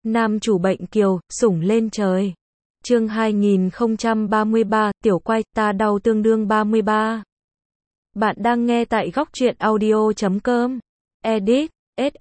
Nam chủ bệnh kiều, sủng lên trời. Chương 2033, tiểu quay, ta đau tương đương 33. Bạn đang nghe tại góc truyện audio.com. Edit,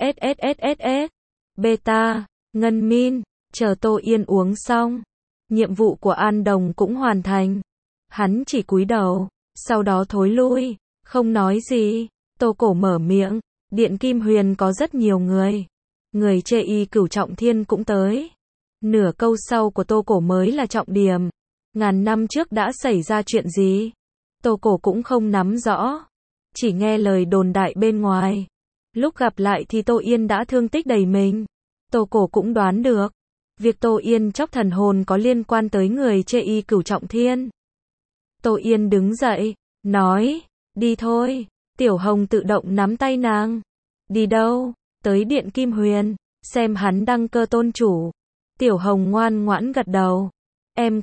SSSSS. Beta, Ngân Min, chờ Tô Yên uống xong. Nhiệm vụ của An Đồng cũng hoàn thành. Hắn chỉ cúi đầu, sau đó thối lui, không nói gì. Tô Cổ mở miệng, Điện Kim Huyền có rất nhiều người. Người chê y Cửu Trọng Thiên cũng tới. Nửa câu sau của Tô Cổ mới là trọng điểm. Ngàn năm trước đã xảy ra chuyện gì? Tô Cổ cũng không nắm rõ. Chỉ nghe lời đồn đại bên ngoài. Lúc gặp lại thì Tô Yên đã thương tích đầy mình. Tô Cổ cũng đoán được. Việc Tô Yên chóc thần hồn có liên quan tới người chê y Cửu Trọng Thiên. Tô Yên đứng dậy, nói, đi thôi. Tiểu Hồng tự động nắm tay nàng. Đi đâu? Tới Điện Kim Huyền, xem hắn đăng cơ tôn chủ. Tiểu Hồng ngoan ngoãn gật đầu. Em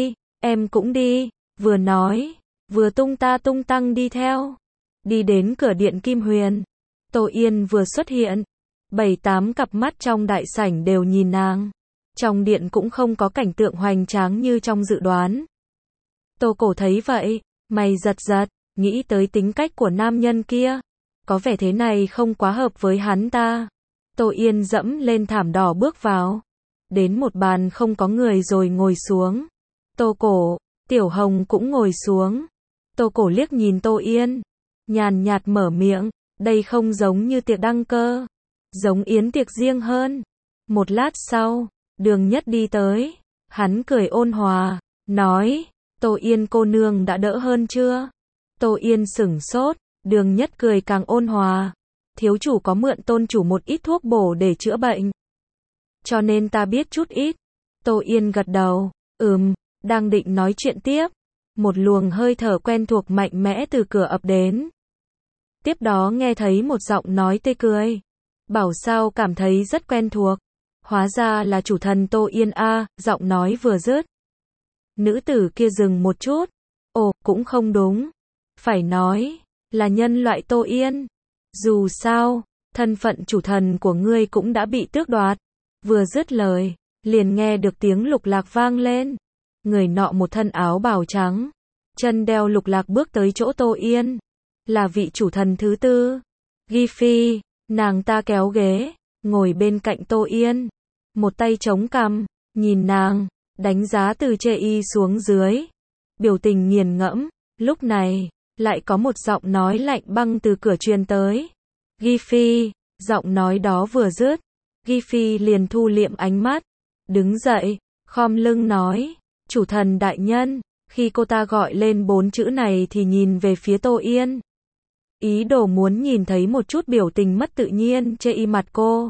cũng đi, vừa nói, vừa tung tăng đi theo. Đi đến cửa Điện Kim Huyền. Tô Yên vừa xuất hiện. 7-8 cặp mắt trong đại sảnh đều nhìn nàng. Trong điện cũng không có cảnh tượng hoành tráng như trong dự đoán. Tô Cổ thấy vậy, mày giật giật, nghĩ tới tính cách của nam nhân kia. Có vẻ thế này không quá hợp với hắn ta. Tô Yên dẫm lên thảm đỏ bước vào. Đến một bàn không có người rồi ngồi xuống. Tô Cổ, Tiểu Hồng cũng ngồi xuống. Tô Cổ liếc nhìn Tô Yên. Nhàn nhạt mở miệng, đây không giống như tiệc đăng cơ. Giống yến tiệc riêng hơn. Một lát sau, Đường Nhất đi tới. Hắn cười ôn hòa, nói, Tô Yên cô nương đã đỡ hơn chưa? Tô Yên sửng sốt. Đường Nhất cười càng ôn hòa. Thiếu chủ có mượn tôn chủ một ít thuốc bổ để chữa bệnh. Cho nên ta biết chút ít. Tô Yên gật đầu. Đang định nói chuyện tiếp. Một luồng hơi thở quen thuộc mạnh mẽ từ cửa ập đến. Tiếp đó nghe thấy một giọng nói tê cười. Bảo sao cảm thấy rất quen thuộc. Hóa ra là chủ thần Tô Yên a. Giọng nói vừa dứt. Nữ tử kia dừng một chút. Ồ, cũng không đúng. Phải nói là nhân loại Tô Yên. Dù sao, thân phận chủ thần của ngươi cũng đã bị tước đoạt. Vừa dứt lời, liền nghe được tiếng lục lạc vang lên. Người nọ một thân áo bào trắng, chân đeo lục lạc bước tới chỗ Tô Yên. Là vị chủ thần thứ tư. Ghi Phi, nàng ta kéo ghế, ngồi bên cạnh Tô Yên. Một tay chống cằm, nhìn nàng, đánh giá từ chê y xuống dưới. Biểu tình nghiền ngẫm, lúc này lại có một giọng nói lạnh băng từ cửa truyền tới. Ghi Phi, giọng nói đó vừa dứt. Ghi Phi liền thu liệm ánh mắt. Đứng dậy, khom lưng nói. Chủ thần đại nhân. Khi cô ta gọi lên 4 chữ này thì nhìn về phía Tô Yên. Ý đồ muốn nhìn thấy một chút biểu tình mất tự nhiên chê y mặt cô.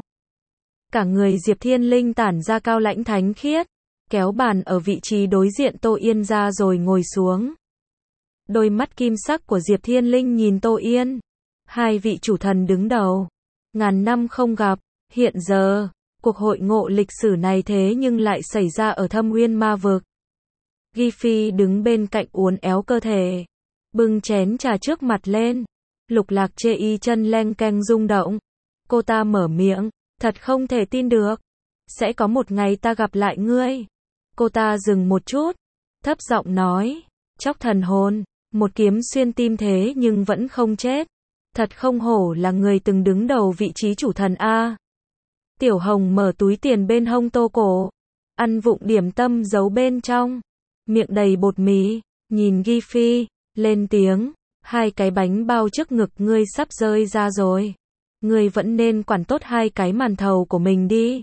Cả người Diệp Thiên Linh tản ra cao lãnh thánh khiết. Kéo bàn ở vị trí đối diện Tô Yên ra rồi ngồi xuống. Đôi mắt kim sắc của Diệp Thiên Linh nhìn Tô Yên. Hai vị chủ thần đứng đầu. Ngàn năm không gặp. Hiện giờ, cuộc hội ngộ lịch sử này thế nhưng lại xảy ra ở Thâm Uyên Ma Vực. Ghi Phi đứng bên cạnh uốn éo cơ thể. Bưng chén trà trước mặt lên. Lục lạc chê y chân leng keng rung động. Cô ta mở miệng. Thật không thể tin được. Sẽ có một ngày ta gặp lại ngươi. Cô ta dừng một chút. Thấp giọng nói. Chóc thần hồn. Một kiếm xuyên tim thế nhưng vẫn không chết. Thật không hổ là người từng đứng đầu vị trí chủ thần A. Tiểu Hồng mở túi tiền bên hông Tô Cổ. Ăn vụng điểm tâm giấu bên trong. Miệng đầy bột mì. Nhìn Ghi Phi. Lên tiếng. Hai cái bánh bao trước ngực ngươi sắp rơi ra rồi. Ngươi vẫn nên quản tốt hai cái màn thầu của mình đi.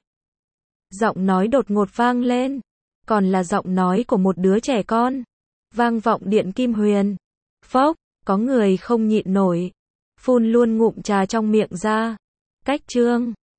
Giọng nói đột ngột vang lên. Còn là giọng nói của một đứa trẻ con. Vang vọng Điện Kim Huyền. Phốc, có người không nhịn nổi. Phun luôn ngụm trà trong miệng ra. Cách chương